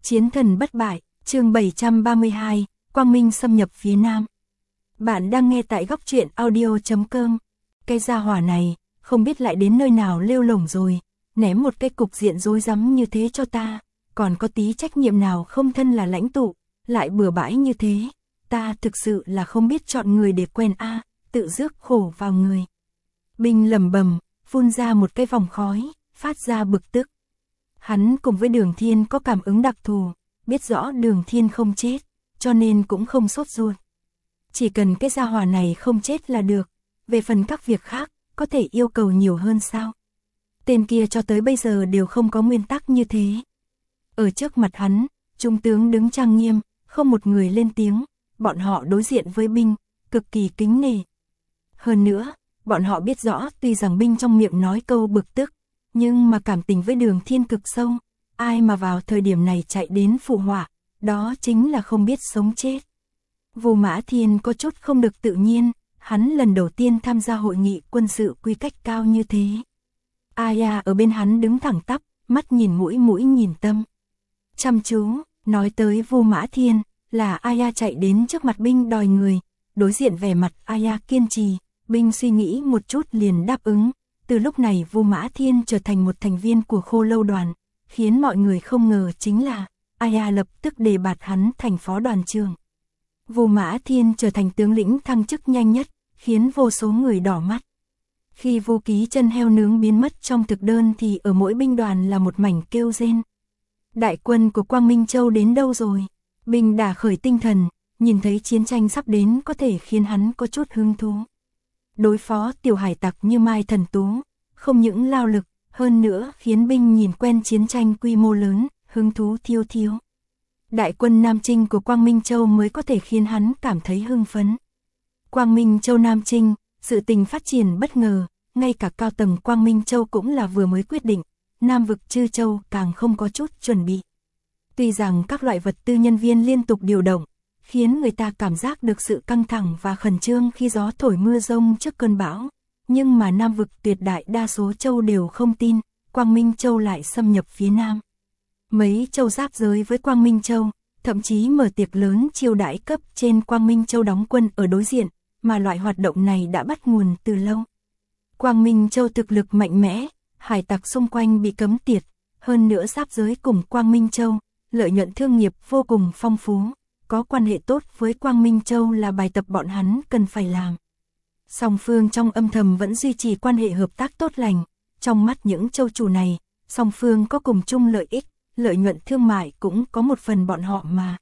Chiến thần bất bại, chương 732, Quang Minh xâm nhập phía Nam. Bạn đang nghe tại góc truyện audio.com. Cái gia hỏa này, không biết lại đến nơi nào lêu lổng rồi, ném một cái cục diện rối rắm như thế cho ta, còn có tí trách nhiệm nào không, thân là lãnh tụ, lại bừa bãi như thế, ta thực sự là không biết chọn người để quen a, tự rước khổ vào người. Binh lẩm bẩm, phun ra một cái vòng khói, phát ra bực tức. Hắn cùng với Đường Thiên có cảm ứng đặc thù, biết rõ Đường Thiên không chết, cho nên cũng không sốt ruột. Chỉ cần cái gia hỏa này không chết là được, về phần các việc khác, có thể yêu cầu nhiều hơn sao? Tên kia cho tới bây giờ đều không có nguyên tắc như thế. Ở trước mặt hắn, trung tướng đứng trang nghiêm, không một người lên tiếng, bọn họ đối diện với binh, cực kỳ kính nể. Hơn nữa, bọn họ biết rõ tuy rằng binh trong miệng nói câu bực tức, nhưng mà cảm tình với Đường Thiên cực sâu, ai mà vào thời điểm này chạy đến phụ họa, đó chính là không biết sống chết. Vu Mã Thiên có chút không được tự nhiên, hắn lần đầu tiên tham gia hội nghị quân sự quy cách cao như thế. Aya ở bên hắn đứng thẳng tắp, mắt nhìn mũi nhìn tâm. Chăm chú, nói tới Vu Mã Thiên, là Aya chạy đến trước mặt binh đòi người, đối diện vẻ mặt Aya kiên trì, binh suy nghĩ một chút liền đáp ứng. Từ lúc này Vu Mã Thiên trở thành một thành viên của Khô Lâu đoàn, khiến mọi người không ngờ chính là Aya lập tức đề bạt hắn thành phó đoàn trưởng. Vu Mã Thiên trở thành tướng lĩnh thăng chức nhanh nhất, khiến vô số người đỏ mắt. Khi Vu Ký chân heo nướng biến mất trong thực đơn thì ở mỗi binh đoàn là một mảnh kêu rên. Đại quân của Quang Minh Châu đến đâu rồi? Binh đả khởi tinh thần, nhìn thấy chiến tranh sắp đến có thể khiến hắn có chút hứng thú. Đối phó tiểu hải tặc như Mai Thần Tú, không những lao lực, hơn nữa khiến binh nhìn quen chiến tranh quy mô lớn, hứng thú thiêu thiêu. Đại quân Nam Trinh của Quang Minh Châu mới có thể khiến hắn cảm thấy hưng phấn. Quang Minh Châu Nam Trinh, sự tình phát triển bất ngờ, ngay cả cao tầng Quang Minh Châu cũng là vừa mới quyết định, Nam vực Chư Châu càng không có chút chuẩn bị. Tuy rằng các loại vật tư nhân viên liên tục điều động, khiến người ta cảm giác được sự căng thẳng và khẩn trương khi gió thổi mưa rông trước cơn bão, nhưng mà Nam vực tuyệt đại đa số châu đều không tin, Quang Minh Châu lại xâm nhập phía Nam. Mấy châu giáp giới với Quang Minh Châu, thậm chí mở tiệc lớn chiêu đãi cấp trên Quang Minh Châu đóng quân ở đối diện, mà loại hoạt động này đã bắt nguồn từ lâu. Quang Minh Châu thực lực mạnh mẽ, hải tặc xung quanh bị cấm tiệt, hơn nữa giáp giới cùng Quang Minh Châu, lợi nhuận thương nghiệp vô cùng phong phú, có quan hệ tốt với Quang Minh Châu là bài tập bọn hắn cần phải làm. Song phương trong âm thầm vẫn duy trì quan hệ hợp tác tốt lành, trong mắt những châu chủ này, song phương có cùng chung lợi ích, lợi nhuận thương mại cũng có một phần bọn họ mà.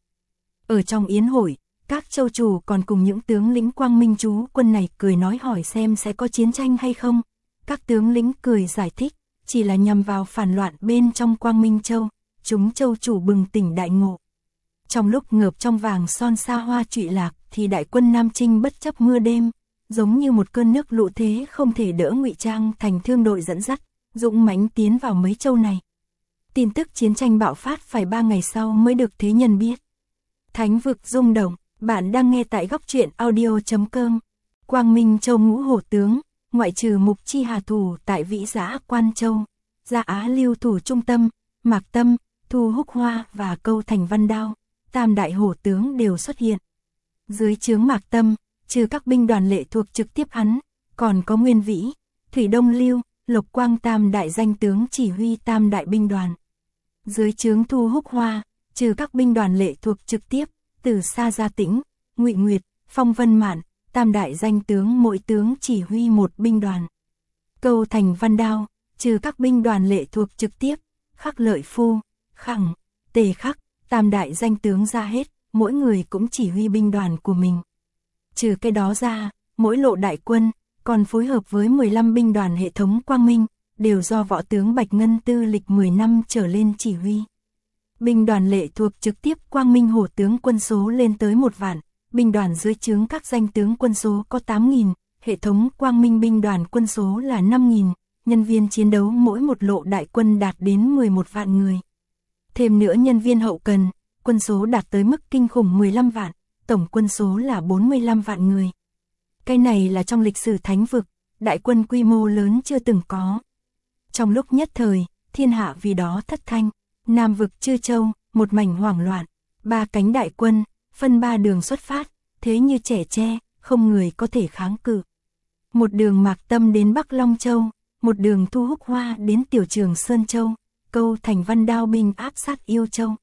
Ở trong yến hội, các châu chủ còn cùng những tướng lĩnh Quang Minh chú quân này cười nói hỏi xem sẽ có chiến tranh hay không. Các tướng lĩnh cười giải thích, chỉ là nhằm vào phản loạn bên trong Quang Minh Châu, chúng châu chủ bừng tỉnh đại ngộ. Trong lúc ngợp trong vàng son xa hoa trụy lạc thì đại quân Nam Trinh bất chấp mưa đêm, giống như một cơn nước lũ thế không thể đỡ ngụy trang thành thương đội dẫn dắt, dũng mãnh tiến vào mấy châu này. Tin tức chiến tranh bạo phát phải 3 ngày sau mới được thế nhân biết. Thánh vực rung động, bạn đang nghe tại góc truyện audio.com. Quang Minh Châu ngũ hổ tướng, ngoại trừ Mục Chi Hà thủ tại Vĩ Giã Quan Châu, Gia Á Lưu thủ trung tâm, Mạc Tâm, Thu Húc Hoa và Câu Thành Văn Đao, tam đại hổ tướng đều xuất hiện. Dưới trướng Mạc Tâm, trừ các binh đoàn lệ thuộc trực tiếp hắn, còn có Nguyên Vĩ, Thủy Đông Lưu, Lộc Quang tam đại danh tướng chỉ huy tam đại binh đoàn. Dưới trướng Thu Húc Hoa, trừ các binh đoàn lệ thuộc trực tiếp, từ Sa Gia Tĩnh, Ngụy Nguyệt, Phong Vân Mạn, tam đại danh tướng mỗi tướng chỉ huy một binh đoàn. Câu Thành Văn Đao, trừ các binh đoàn lệ thuộc trực tiếp, Khắc Lợi Phu, Khẳng, Tề Khắc, tam đại danh tướng ra hết, mỗi người cũng chỉ huy binh đoàn của mình. Trừ cái đó ra, mỗi lộ đại quân, còn phối hợp với 15 binh đoàn hệ thống Quang Minh, đều do võ tướng Bạch Ngân tư lịch 10 năm trở lên chỉ huy. Binh đoàn lệ thuộc trực tiếp Quang Minh hổ tướng quân số lên tới 1 vạn, binh đoàn dưới trướng các danh tướng quân số có 8.000, hệ thống Quang Minh binh đoàn quân số là 5.000, nhân viên chiến đấu mỗi một lộ đại quân đạt đến 11 vạn người. Thêm nữa nhân viên hậu cần, quân số đạt tới mức kinh khủng 15 vạn, tổng quân số là 45 vạn người. Cái này là trong lịch sử thánh vực, đại quân quy mô lớn chưa từng có. Trong lúc nhất thời, thiên hạ vì đó thất thanh, Nam vực Chư Châu, một mảnh hoảng loạn, ba cánh đại quân, phân ba đường xuất phát, thế như trẻ tre, không người có thể kháng cự. Một đường Mạc Tâm đến Bắc Long Châu, một đường Thu Húc Hoa đến Tiểu Trường Sơn Châu, Câu Thành Văn đao binh áp sát Yêu Châu.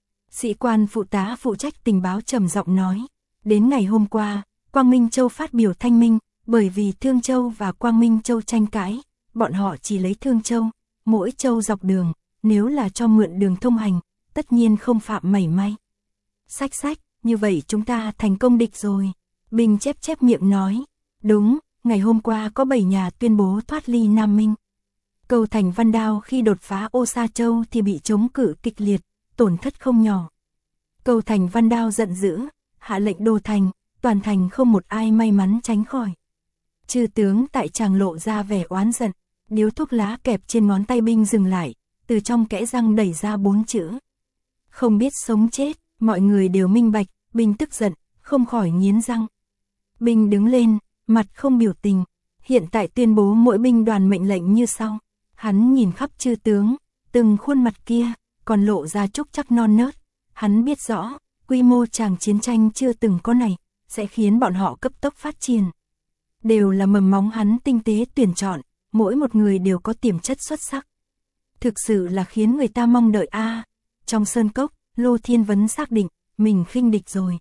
Sĩ quan phụ tá phụ trách tình báo trầm giọng nói, đến ngày hôm qua, Quang Minh Châu phát biểu thanh minh, bởi vì Thương Châu và Quang Minh Châu tranh cãi, bọn họ chỉ lấy Thương Châu, mỗi châu dọc đường, nếu là cho mượn đường thông hành, tất nhiên không phạm mảy may. Sách, như vậy chúng ta thành công địch rồi. Bình chép miệng nói, đúng, ngày hôm qua có 7 nhà tuyên bố thoát ly Nam Minh. Câu Thành Văn đao khi đột phá Ô Sa Châu thì bị chống cự kịch liệt, tổn thất không nhỏ. Câu Thành Văn đao giận dữ, hạ lệnh đô thành, toàn thành không một ai may mắn tránh khỏi. Chư tướng tại tràng lộ ra vẻ oán giận, điếu thuốc lá kẹp trên ngón tay binh dừng lại, từ trong kẽ răng đẩy ra 4 chữ. Không biết sống chết, mọi người đều minh bạch, binh tức giận, không khỏi nghiến răng. Binh đứng lên, mặt không biểu tình, hiện tại tuyên bố mỗi binh đoàn mệnh lệnh như sau. Hắn nhìn khắp chư tướng, từng khuôn mặt kia, còn lộ ra trúc chắc non nớt. Hắn biết rõ, quy mô tràng chiến tranh chưa từng có này, sẽ khiến bọn họ cấp tốc phát triển. Đều là mầm móng hắn tinh tế tuyển chọn, mỗi một người đều có tiềm chất xuất sắc. Thực sự là khiến người ta mong đợi Trong sơn cốc, Lô Thiên Vấn xác định, mình khinh địch rồi.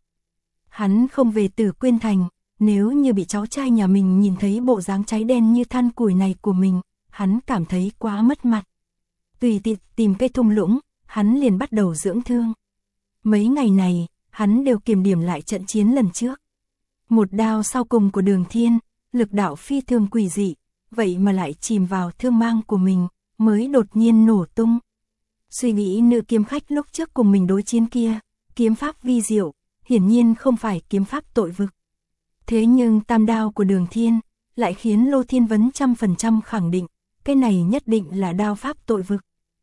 Hắn không về Tử Quyên Thành, nếu như bị cháu trai nhà mình nhìn thấy bộ dáng cháy đen như than củi này của mình, hắn cảm thấy quá mất mặt. Tùy tiện tìm cây thung lũng, hắn liền bắt đầu dưỡng thương. Mấy ngày này, hắn đều kiểm điểm lại trận chiến lần trước. Một đao sau cùng của Đường Thiên, lực đạo phi thường quỷ dị, vậy mà lại chìm vào thương mang của mình, mới đột nhiên nổ tung. Suy nghĩ nữ kiếm khách lúc trước cùng mình đối chiến kia, kiếm pháp vi diệu, hiển nhiên không phải kiếm pháp tội vực. Thế nhưng tam đao của Đường Thiên, lại khiến Lô Thiên Vấn 100% khẳng định, cái này nhất định là đao pháp tội vực.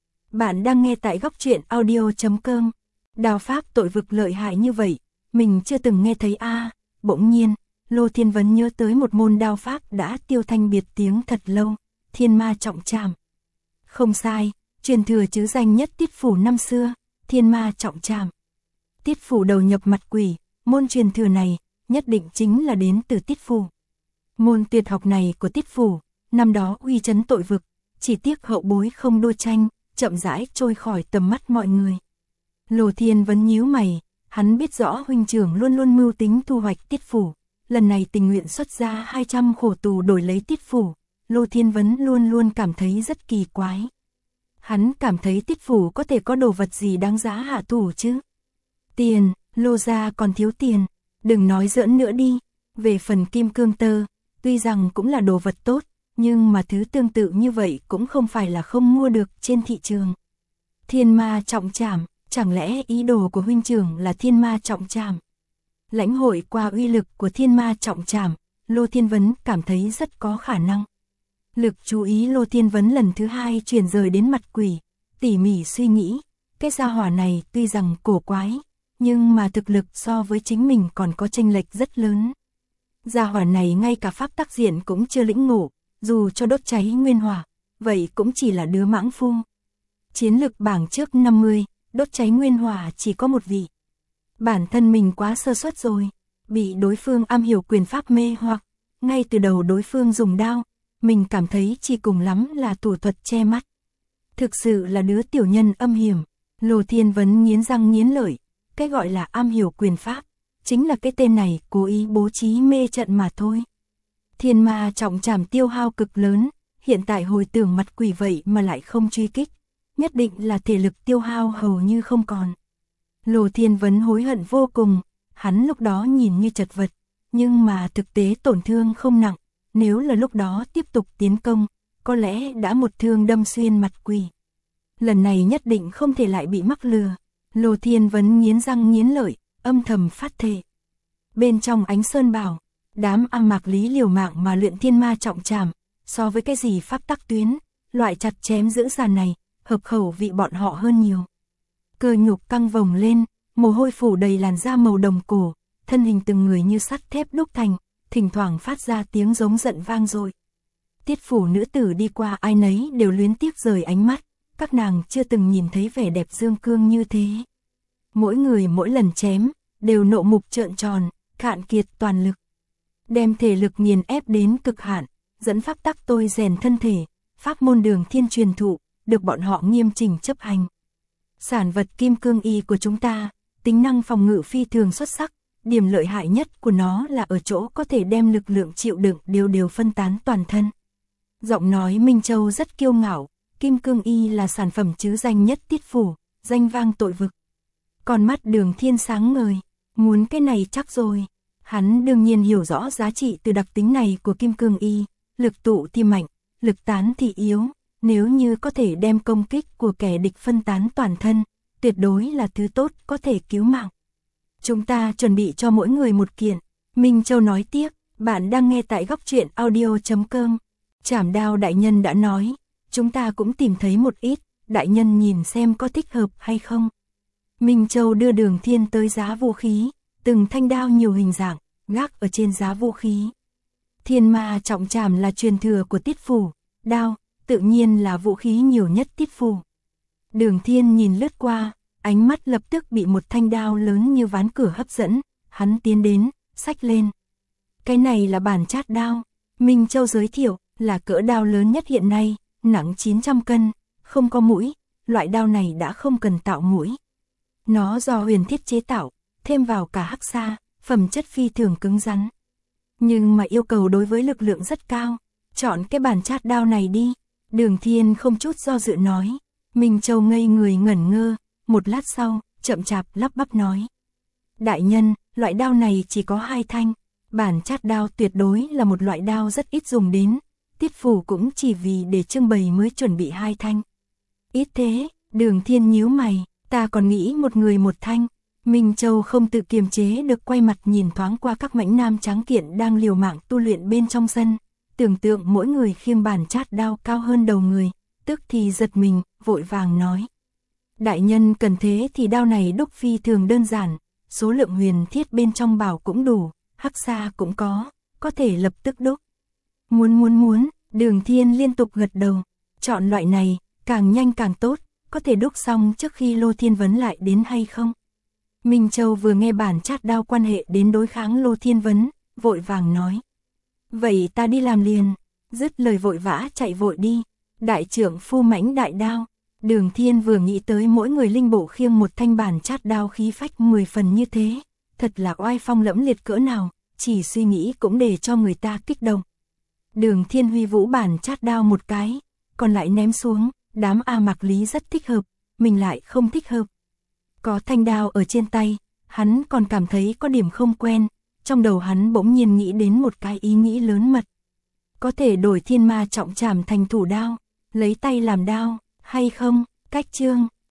Bạn đang nghe tại góc truyện audio.com. Đao pháp tội vực lợi hại như vậy, mình chưa từng nghe thấy Bỗng nhiên, Lô Thiên Vấn nhớ tới một môn đao pháp đã tiêu thanh biệt tiếng thật lâu, Thiên Ma Trọng Trảm. Không sai, truyền thừa chứ danh nhất Tiết Phủ năm xưa, Thiên Ma Trọng Trảm. Tiết Phủ đầu nhập mặt quỷ, môn truyền thừa này, nhất định chính là đến từ Tiết Phủ. Môn tuyệt học này của Tiết Phủ, năm đó uy chấn tội vực, chỉ tiếc hậu bối không đua tranh, chậm rãi trôi khỏi tầm mắt mọi người. Lô Thiên Vấn nhíu mày, hắn biết rõ huynh trưởng luôn luôn mưu tính thu hoạch Tiết Phủ, lần này tình nguyện xuất ra 200 khổ tù đổi lấy Tiết Phủ, Lô Thiên Vấn luôn luôn cảm thấy rất kỳ quái. Hắn cảm thấy Tiết Phủ có thể có đồ vật gì đáng giá hạ thủ chứ? Tiền, Lô gia còn thiếu tiền, đừng nói giỡn nữa đi. Về phần kim cương tơ, tuy rằng cũng là đồ vật tốt, nhưng mà thứ tương tự như vậy cũng không phải là không mua được trên thị trường. Thiên Ma Trọng Trảm, chẳng lẽ ý đồ của huynh trưởng là Thiên Ma Trọng Trảm? Lãnh hội qua uy lực của Thiên Ma Trọng Trảm, Lô Thiên Vấn cảm thấy rất có khả năng. Lực chú ý Lô Thiên Vấn lần thứ hai chuyển rời đến mặt quỷ, tỉ mỉ suy nghĩ, cái gia hỏa này tuy rằng cổ quái, nhưng mà thực lực so với chính mình còn có chênh lệch rất lớn. Gia hỏa này ngay cả pháp tác diện cũng chưa lĩnh ngộ, dù cho đốt cháy nguyên hỏa, vậy cũng chỉ là đứa mãng phu. Chiến lực bảng trước 50, đốt cháy nguyên hỏa chỉ có một vị. Bản thân mình quá sơ suất rồi, bị đối phương am hiểu quyền pháp mê hoặc, ngay từ đầu đối phương dùng đao, mình cảm thấy chỉ cùng lắm là thủ thuật che mắt. Thực sự là đứa tiểu nhân âm hiểm. Lô Thiên Vấn nghiến răng nghiến lợi, cái gọi là am hiểu quyền pháp, chính là cái tên này cố ý bố trí mê trận mà thôi. Thiên Ma Trọng Trảm tiêu hao cực lớn, hiện tại hồi tưởng mặt quỷ vậy mà lại không truy kích, nhất định là thể lực tiêu hao hầu như không còn. Lô Thiên Vấn hối hận vô cùng, hắn lúc đó nhìn như chật vật, nhưng mà thực tế tổn thương không nặng, nếu là lúc đó tiếp tục tiến công, có lẽ đã một thương đâm xuyên mặt quỷ. Lần này nhất định không thể lại bị mắc lừa. Lô Thiên Vấn nghiến răng nghiến lợi, âm thầm phát thệ. Bên trong Ánh Sơn Bảo, đám am mạc lý liều mạng mà luyện Thiên Ma Trọng Trảm, so với cái gì pháp tắc tuyến, loại chặt chém dữ dằn này, hợp khẩu vị bọn họ hơn nhiều. Cơ nhục căng vòng lên, mồ hôi phủ đầy làn da màu đồng cổ, thân hình từng người như sắt thép đúc thành, thỉnh thoảng phát ra tiếng giống giận vang dội. Tiết Phủ nữ tử đi qua ai nấy đều luyến tiếc rời ánh mắt, các nàng chưa từng nhìn thấy vẻ đẹp dương cương như thế. Mỗi người mỗi lần chém, đều nộ mục trợn tròn, cạn kiệt toàn lực. Đem thể lực nghiền ép đến cực hạn, dẫn pháp tắc tôi rèn thân thể, pháp môn Đường Thiên truyền thụ, được bọn họ nghiêm chỉnh chấp hành. Sản vật kim cương y của chúng ta, tính năng phòng ngự phi thường xuất sắc, điểm lợi hại nhất của nó là ở chỗ có thể đem lực lượng chịu đựng đều phân tán toàn thân. Giọng nói Minh Châu rất kiêu ngạo, kim cương y là sản phẩm chứ danh nhất Tiết phủ, danh vang tội vực. Còn mắt Đường Thiên sáng ngời, muốn cái này chắc rồi. Hắn đương nhiên hiểu rõ giá trị từ đặc tính này của kim cương y, lực tụ thì mạnh, lực tán thì yếu, nếu như có thể đem công kích của kẻ địch phân tán toàn thân, tuyệt đối là thứ tốt có thể cứu mạng. Chúng ta chuẩn bị cho mỗi người một kiện. Minh Châu nói tiếp, bạn đang nghe tại góc truyện audio.com. Trảm Đao đại nhân đã nói, chúng ta cũng tìm thấy một ít, đại nhân nhìn xem có thích hợp hay không. Minh Châu đưa Đường Thiên tới giá vũ khí, từng thanh đao nhiều hình dạng, gác ở trên giá vũ khí. Thiên Ma trọng trảm là truyền thừa của Tiết phủ, đao, tự nhiên là vũ khí nhiều nhất Tiết phủ. Đường Thiên nhìn lướt qua, ánh mắt lập tức bị một thanh đao lớn như ván cửa hấp dẫn, hắn tiến đến, xách lên. Cái này là bản chát đao, Minh Châu giới thiệu, là cỡ đao lớn nhất hiện nay, nặng 900 cân, không có mũi, loại đao này đã không cần tạo mũi. Nó do huyền thiết chế tạo, thêm vào cả hắc sa, phẩm chất phi thường cứng rắn. Nhưng mà yêu cầu đối với lực lượng rất cao, chọn cái bản chát đao này đi. Đường Thiên không chút do dự nói. Minh Châu ngây người ngẩn ngơ, một lát sau, chậm chạp lắp bắp nói. Đại nhân, loại đao này chỉ có 2 thanh, bản chát đao tuyệt đối là một loại đao rất ít dùng đến, Tiết phủ cũng chỉ vì để trưng bày mới chuẩn bị 2 thanh. Ít thế, Đường Thiên nhíu mày, ta còn nghĩ một người một thanh. Minh Châu không tự kiềm chế được quay mặt nhìn thoáng qua các mãnh nam tráng kiện đang liều mạng tu luyện bên trong sân, tưởng tượng mỗi người khiêng bản chát đao cao hơn đầu người, tức thì giật mình, vội vàng nói. Đại nhân cần thế thì đao này đúc phi thường đơn giản, số lượng huyền thiết bên trong bảo cũng đủ, hắc sa cũng có thể lập tức đúc. Muốn, Đường Thiên liên tục gật đầu, chọn loại này, càng nhanh càng tốt, có thể đúc xong trước khi Lô Thiên Vấn lại đến hay không? Minh Châu vừa nghe bản chát đao quan hệ đến đối kháng Lô Thiên Vấn, vội vàng nói. Vậy ta đi làm liền, dứt lời vội vã chạy vội đi. Đại trưởng phu mãnh đại đao, Đường Thiên vừa nghĩ tới mỗi người linh bộ khiêng một thanh bản chát đao khí phách 10 phần như thế, thật là oai phong lẫm liệt cỡ nào, chỉ suy nghĩ cũng để cho người ta kích động. Đường Thiên huy vũ bản chát đao một cái, còn lại ném xuống, đám A Mạc Lý rất thích hợp, mình lại không thích hợp. Có thanh đao ở trên tay, hắn còn cảm thấy có điểm không quen, trong đầu hắn bỗng nhiên nghĩ đến một cái ý nghĩ lớn mật. Có thể đổi Thiên Ma trọng trảm thành thủ đao, lấy tay làm đao, hay không? Cách chương